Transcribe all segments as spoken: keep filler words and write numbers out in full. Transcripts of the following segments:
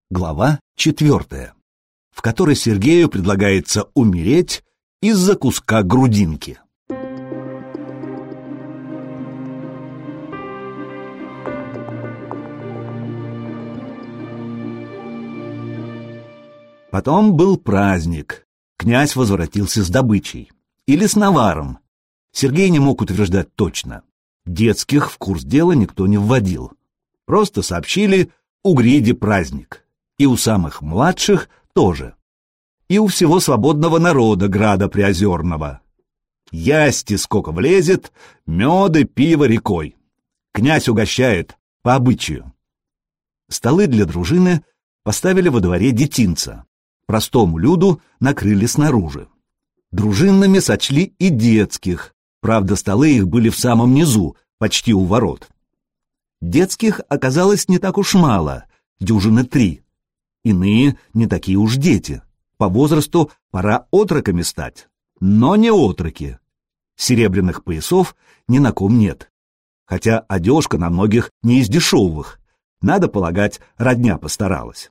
Глава четвертая, в которой Сергею предлагается умереть из-за куска грудинки. Потом был праздник. Князь возвратился с добычей. Или с наваром. Сергей не мог утверждать точно. Детских в курс дела никто не вводил. Просто сообщили: у Гриди праздник. И у самых младших тоже. И у всего свободного народа града Приозерного. Ясти сколько влезет, меды, пиво рекой. Князь угощает по обычаю. Столы для дружины поставили во дворе детинца. Простому люду накрыли снаружи. Дружинными сочли и детских. Правда, столы их были в самом низу, почти у ворот. Детских оказалось не так уж мало, дюжины три. Иные не такие уж дети. По возрасту пора отроками стать, но не отроки. Серебряных поясов ни на ком нет. Хотя одежка на многих не из дешевых. Надо полагать, родня постаралась.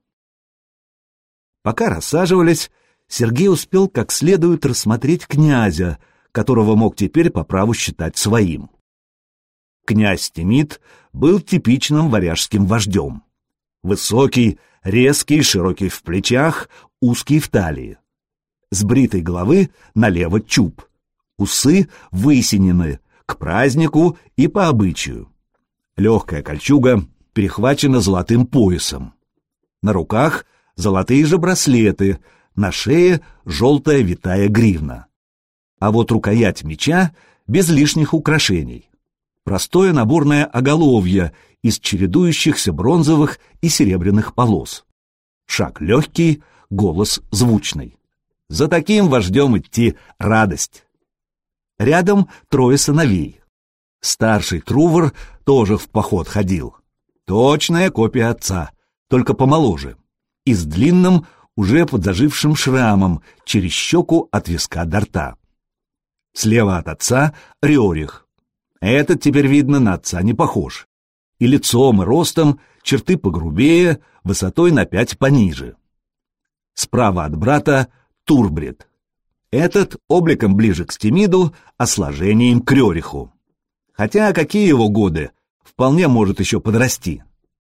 Пока рассаживались, Сергей успел как следует рассмотреть князя, которого мог теперь по праву считать своим. Князь Темит был типичным варяжским вождем. Высокий, резкий, широкий в плечах, узкий в талии. С бритой головы налево чуб. Усы высинены к празднику и по обычаю. Легкая кольчуга перехвачена золотым поясом. На руках золотые же браслеты, на шее желтая витая гривна. А вот рукоять меча без лишних украшений. Простое наборное оголовье из чередующихся бронзовых и серебряных полос. Шаг легкий, голос звучный. За таким вождем идти радость. Рядом трое сыновей. Старший Трувор тоже в поход ходил. Точная копия отца, только помоложе. И с длинным, уже подзажившим шрамом через щеку от виска до рта. Слева от отца Рерих. Этот теперь, видно, на отца не похож. И лицом, и ростом, черты погрубее, высотой на пять пониже. Справа от брата Турбрид. Этот обликом ближе к Стемиду, а сложением к Рериху. Хотя какие его годы, вполне может еще подрасти.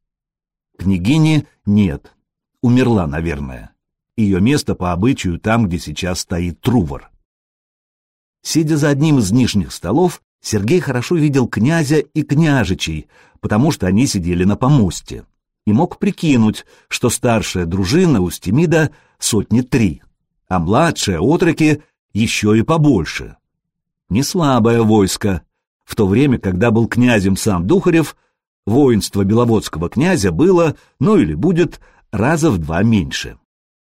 Княгини нет. Умерла, наверное. Ее место по обычаю там, где сейчас стоит Трувор. Сидя за одним из нижних столов, Сергей хорошо видел князя и княжичей, потому что они сидели на помосте, и мог прикинуть, что старшая дружина у Стемида сотни три, а младшая отроки еще и побольше. Не слабое войско. В то время, когда был князем сам Духарев, воинство беловодского князя было, ну или будет, раза в два меньше.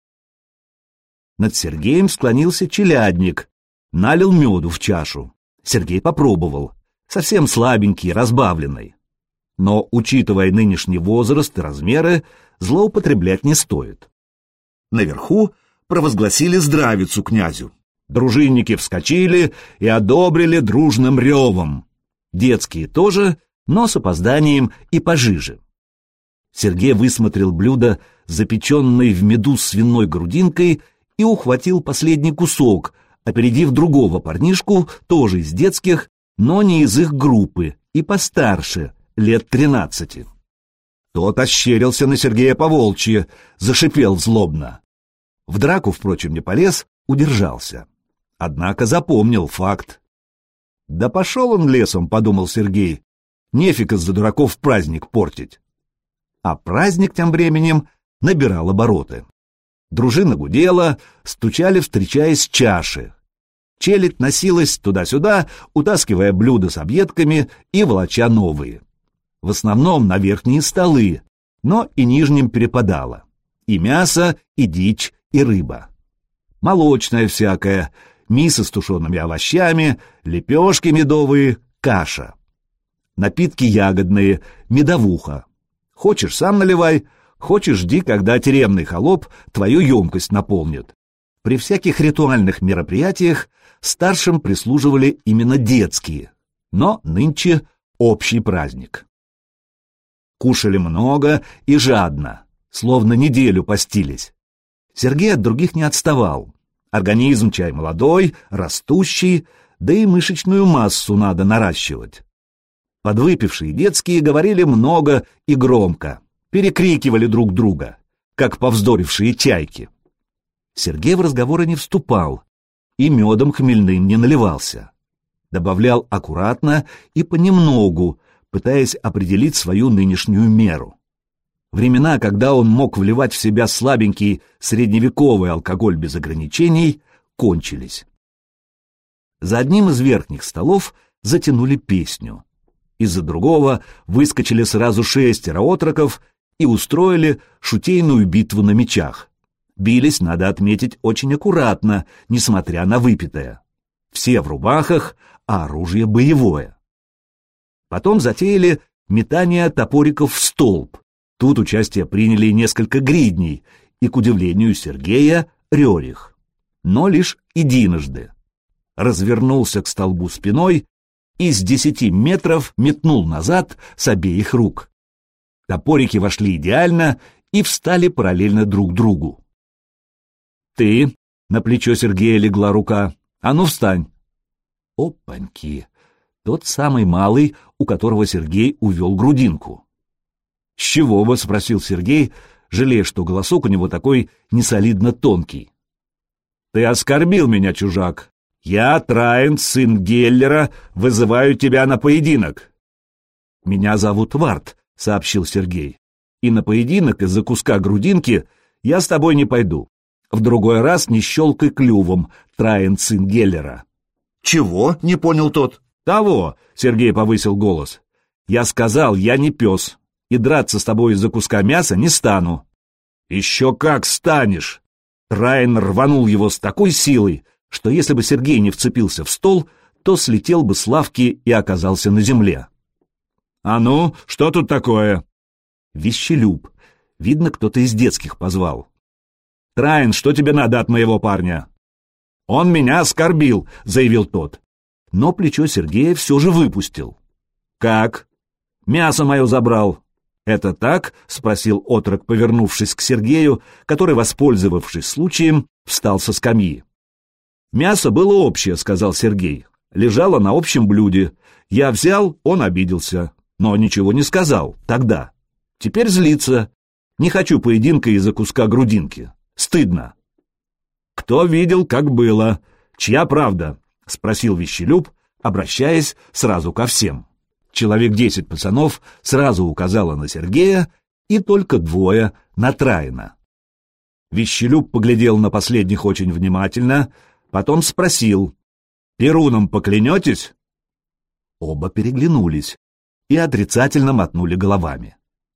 Над Сергеем склонился челядник, налил меду в чашу. Сергей попробовал, совсем слабенький, разбавленный. Но, учитывая нынешний возраст и размеры, злоупотреблять не стоит. Наверху провозгласили здравицу князю. Дружинники вскочили и одобрили дружным ревом. Детские тоже, но с опозданием и пожиже. Сергей высмотрел блюдо, запеченное в меду с свиной грудинкой, и ухватил последний кусок, опередив другого парнишку, тоже из детских, но не из их группы, и постарше, лет тринадцати. Тот ощерился на Сергея по-волчьи, зашипел злобно. В драку, впрочем, не полез, удержался. Однако запомнил факт. «Да пошел он лесом», — подумал Сергей, — «нефиг из-за дураков праздник портить». А праздник тем временем набирал обороты. Дружина гудела, стучали, встречаясь, чаши. Челядь носилась туда-сюда, утаскивая блюда с объедками и волоча новые. В основном на верхние столы, но и нижним перепадало. И мясо, и дичь, и рыба. Молочное всякое, мисы с тушеными овощами, лепешки медовые, каша. Напитки ягодные, медовуха. Хочешь, сам наливай, хочешь, жди, когда тюремный холоп твою емкость наполнит. При всяких ритуальных мероприятиях старшим прислуживали именно детские, но нынче общий праздник. Кушали много и жадно. словно неделю постились. Сергей от других не отставал. Организм чай молодой, растущий, да и мышечную массу надо наращивать. Подвыпившие детские говорили много и громко, перекрикивали друг друга, как повздорившие чайки. Сергей в разговоры не вступал и медом хмельным не наливался. Добавлял аккуратно и понемногу, пытаясь определить свою нынешнюю меру. Времена, когда он мог вливать в себя слабенький средневековый алкоголь без ограничений, кончились. За одним из верхних столов затянули песню. Из-за другого выскочили сразу шестеро отроков и устроили шутейную битву на мечах. Бились, надо отметить, очень аккуратно, несмотря на выпитое. Все в рубахах, а оружие боевое. Потом затеяли метание топориков в столб. Тут участие приняли несколько гридней и, к удивлению Сергея, Рерих. Но лишь единожды. Развернулся к столбу спиной и с десяти метров метнул назад с обеих рук. Топорики вошли идеально и встали параллельно друг другу. «Ты!» — на плечо Сергея легла рука. «А ну встань!» Опаньки! Тот самый малый, у которого Сергей увел грудинку. «С чего бы?» — спросил Сергей, жалея, что голосок у него такой несолидно тонкий. «Ты оскорбил меня, чужак. Я, Траин, сын Геллера, вызываю тебя на поединок». «Меня зовут Варт», — сообщил Сергей. «И на поединок из-за куска грудинки я с тобой не пойду. В другой раз не щелкай клювом, Траин, сын Геллера». «Чего?» — не понял тот. «Того», — Сергей повысил голос. «Я сказал, я не пес. И драться с тобой из-за куска мяса не стану». «Еще как станешь!» Траин рванул его с такой силой, что если бы Сергей не вцепился в стол, то слетел бы с лавки и оказался на земле. «А ну, что тут такое?» Вещелюб. Видно, кто-то из детских позвал. «Траин, что тебе надо от моего парня?» «Он меня оскорбил», — заявил тот. Но плечо Сергея все же выпустил. «Как?» «Мясо мое забрал». «Это так?» — спросил отрок, повернувшись к Сергею, который, воспользовавшись случаем, встал со скамьи. «Мясо было общее», — сказал Сергей. «Лежало на общем блюде. Я взял, он обиделся. Но ничего не сказал тогда. Теперь злится. Не хочу поединка из-за куска грудинки. Стыдно». «Кто видел, как было? Чья правда?» — спросил Вещелюб, обращаясь сразу ко всем. Человек десять пацанов сразу указало на Сергея, и только двое на Траина. Вещелюб поглядел на последних очень внимательно, потом спросил: «Перуном поклянетесь?» Оба переглянулись и отрицательно мотнули головами.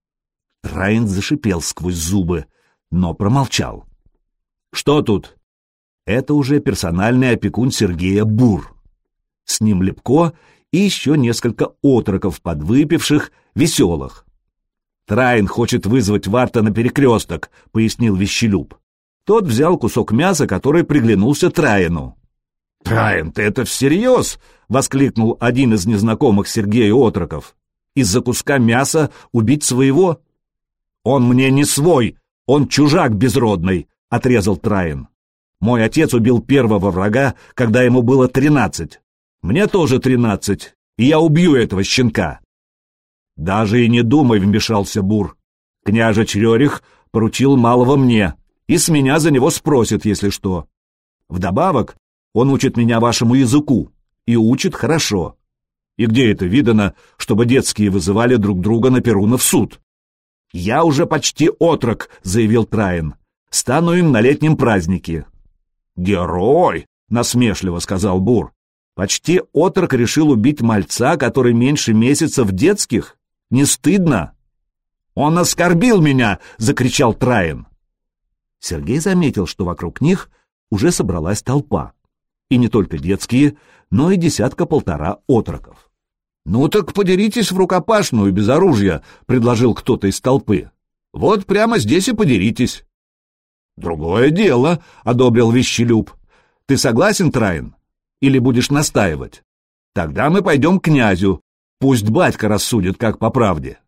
Траин зашипел сквозь зубы, но промолчал. «Что тут?» Это уже персональный опекун Сергея Бур. С ним Лепко и еще несколько отроков подвыпивших, веселых. «Траин хочет вызвать Варта на перекресток», — пояснил Вещелюб. Тот взял кусок мяса, который приглянулся Траину. «Траин, ты это всерьез?» — воскликнул один из незнакомых Сергею отроков. «Из-за куска мяса убить своего?» «Он мне не свой, он чужак безродный», — отрезал Траин. «Мой отец убил первого врага, когда ему было тринадцать. Мне тоже тринадцать, и я убью этого щенка». «Даже и не думай», — вмешался Бур. «Княжич Рерих поручил малого мне, и с меня за него спросят, если что. Вдобавок, он учит меня вашему языку, и учит хорошо. И где это видано, чтобы детские вызывали друг друга на Перуна в суд?» «Я уже почти отрок», — заявил Траин. «Стану им на летнем празднике». «Герой!» — насмешливо сказал Бур. «Почти отрок решил убить мальца, который меньше месяца в детских? Не стыдно?» «Он оскорбил меня!» — закричал Траин. Сергей заметил, что вокруг них уже собралась толпа. И не только детские, но и десятка-полтора отроков. «Ну так подеритесь в рукопашную без оружия», — предложил кто-то из толпы. «Вот прямо здесь и подеритесь». «Другое дело», — одобрил Вещелюб. «Ты согласен, Траин? Или будешь настаивать? Тогда мы пойдем к князю. Пусть батька рассудит, как по правде».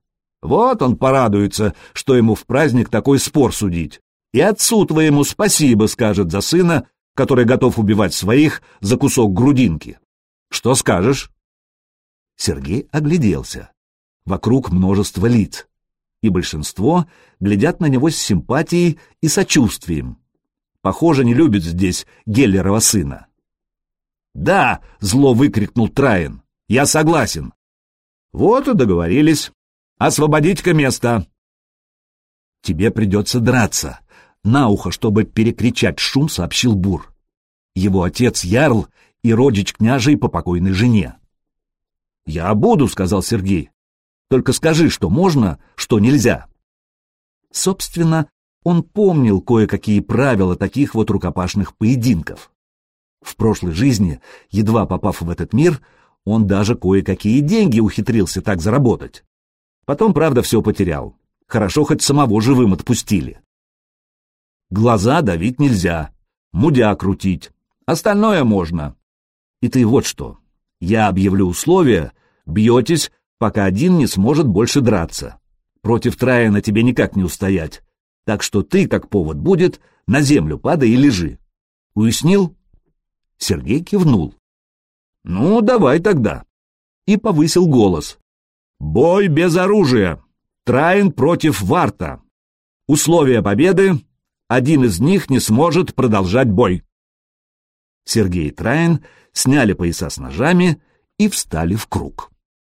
Вот он порадуется, что ему в праздник такой спор судить. И отцу твоему спасибо скажет за сына, который готов убивать своих за кусок грудинки. Что скажешь?» Сергей огляделся. Вокруг множество лиц, и большинство глядят на него с симпатией и сочувствием. Похоже, не любит здесь Геллерова сына. «Да!» — зло выкрикнул Траин. «Я согласен!» «Вот и договорились. Освободить-ка место!» «Тебе придется драться!» — на ухо, чтобы перекричать шум, сообщил Бур. «Его отец Ярл и родич княжей по покойной жене». «Я буду», — сказал Сергей. «Только скажи, что можно, что нельзя». Собственно, он помнил кое-какие правила таких вот рукопашных поединков. В прошлой жизни, едва попав в этот мир, он даже кое-какие деньги ухитрился так заработать. Потом, правда, все потерял. Хорошо, хоть самого живым отпустили. Глаза давить нельзя, мудя крутить. Остальное можно. И ты вот что. Я объявлю условия, бьетесь, пока один не сможет больше драться. Против Траина тебе никак не устоять. Так что ты, как повод будет, на землю падай и лежи. Уяснил? Сергей кивнул. Ну, давай тогда. И повысил голос. Бой без оружия. Траин против Варта. Условия победы. Один из них не сможет продолжать бой. Сергей и Траин сняли пояса с ножами и встали в круг.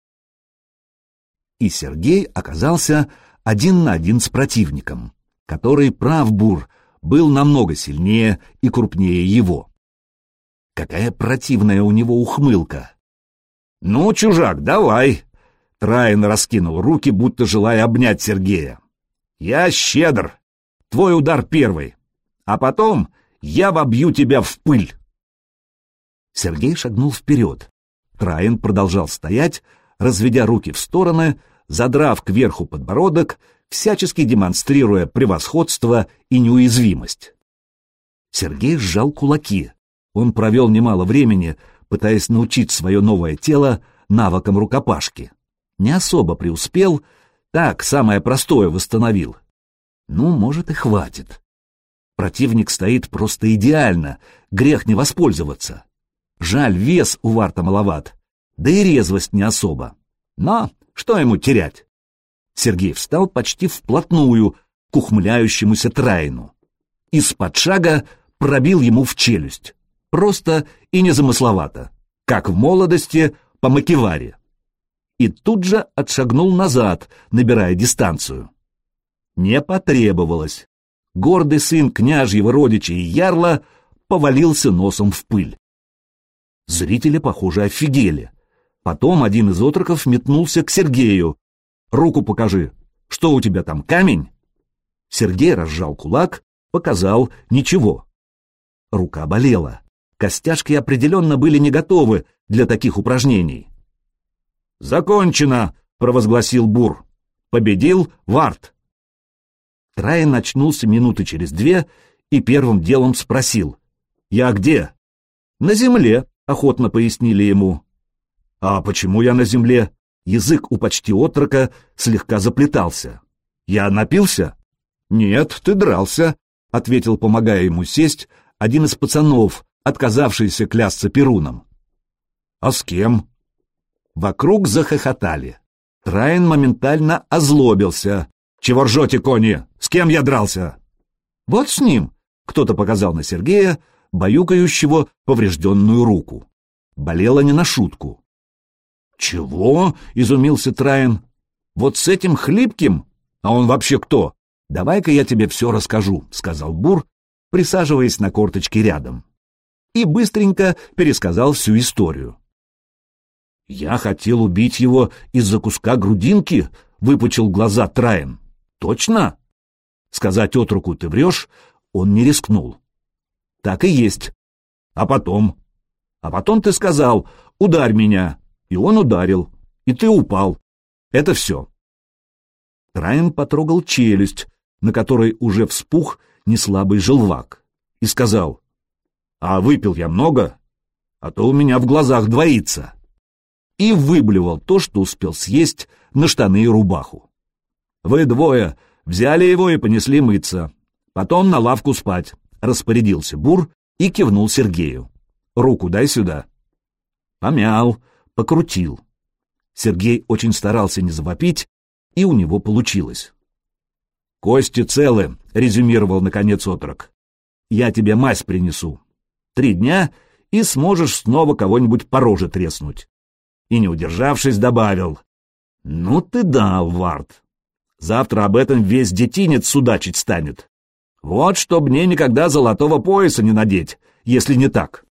И Сергей оказался один на один с противником, который, прав Бур, был намного сильнее и крупнее его. Какая противная у него ухмылка! «Ну, чужак, давай!» Траин раскинул руки, будто желая обнять Сергея. «Я щедр! Твой удар первый, а потом я вобью тебя в пыль!» Сергей шагнул вперед. Траин продолжал стоять, разведя руки в стороны, задрав кверху подбородок, всячески демонстрируя превосходство и неуязвимость. Сергей сжал кулаки. Он провел немало времени, пытаясь научить свое новое тело навыкам рукопашки. Не особо преуспел, так, самое простое восстановил. Ну, может, и хватит. Противник стоит просто идеально, грех не воспользоваться. Жаль, вес у Варта маловат, да и резвость не особо. Но что ему терять? Сергей встал почти вплотную к ухмыляющемуся Траину. Из-под шага пробил ему в челюсть. Просто и незамысловато, как в молодости по макеваре. И тут же отшагнул назад, набирая дистанцию. Не потребовалось. Гордый сын княжьего родича и ярла повалился носом в пыль. Зрители, похоже, офигели. Потом один из отроков метнулся к Сергею. «Руку покажи. Что у тебя там, камень?» Сергей разжал кулак, показал ничего. Рука болела. Костяшки определенно были не готовы для таких упражнений. «Закончено!» — провозгласил Бур. «Победил Варт!» Траин очнулся минуты через две и первым делом спросил. «Я где?» «На земле», — охотно пояснили ему. «А почему я на земле?» Язык у почти отрока слегка заплетался. «Я напился?» «Нет, ты дрался», — ответил, помогая ему сесть, один из пацанов, отказавшийся клясться перуном. «А с кем?» Вокруг захохотали. Траин моментально озлобился. «Чего ржете, кони? С кем я дрался?» «Вот с ним», — кто-то показал на Сергея, баюкающего поврежденную руку. Болело не на шутку. «Чего?» — изумился Траин. «Вот с этим хлипким? А он вообще кто? Давай-ка я тебе все расскажу», — сказал Бур, присаживаясь на корточки рядом. И быстренько пересказал всю историю. «Я хотел убить его из-за куска грудинки», — выпучил глаза Траин. «Точно?» Сказать отроку «ты врешь» он не рискнул. «Так и есть. А потом?» «А потом ты сказал «ударь меня», и он ударил, и ты упал. Это все». Траин потрогал челюсть, на которой уже вспух неслабый желвак, и сказал: «А выпил я много, а то у меня в глазах двоится». И выблевал то, что успел съесть, на штаны и рубаху. Вы двое взяли его и понесли мыться. Потом на лавку спать, распорядился Бур и кивнул Сергею. Руку дай сюда. Помял, покрутил. Сергей очень старался не завопить, и у него получилось. «Кости целы», — резюмировал наконец отрок. «Я тебе мазь принесу. Три дня, и сможешь снова кого-нибудь по роже треснуть». И, не удержавшись, добавил: «Ну ты дал, Вард. Завтра об этом весь детинец судачить станет. Вот чтоб мне никогда золотого пояса не надеть, если не так».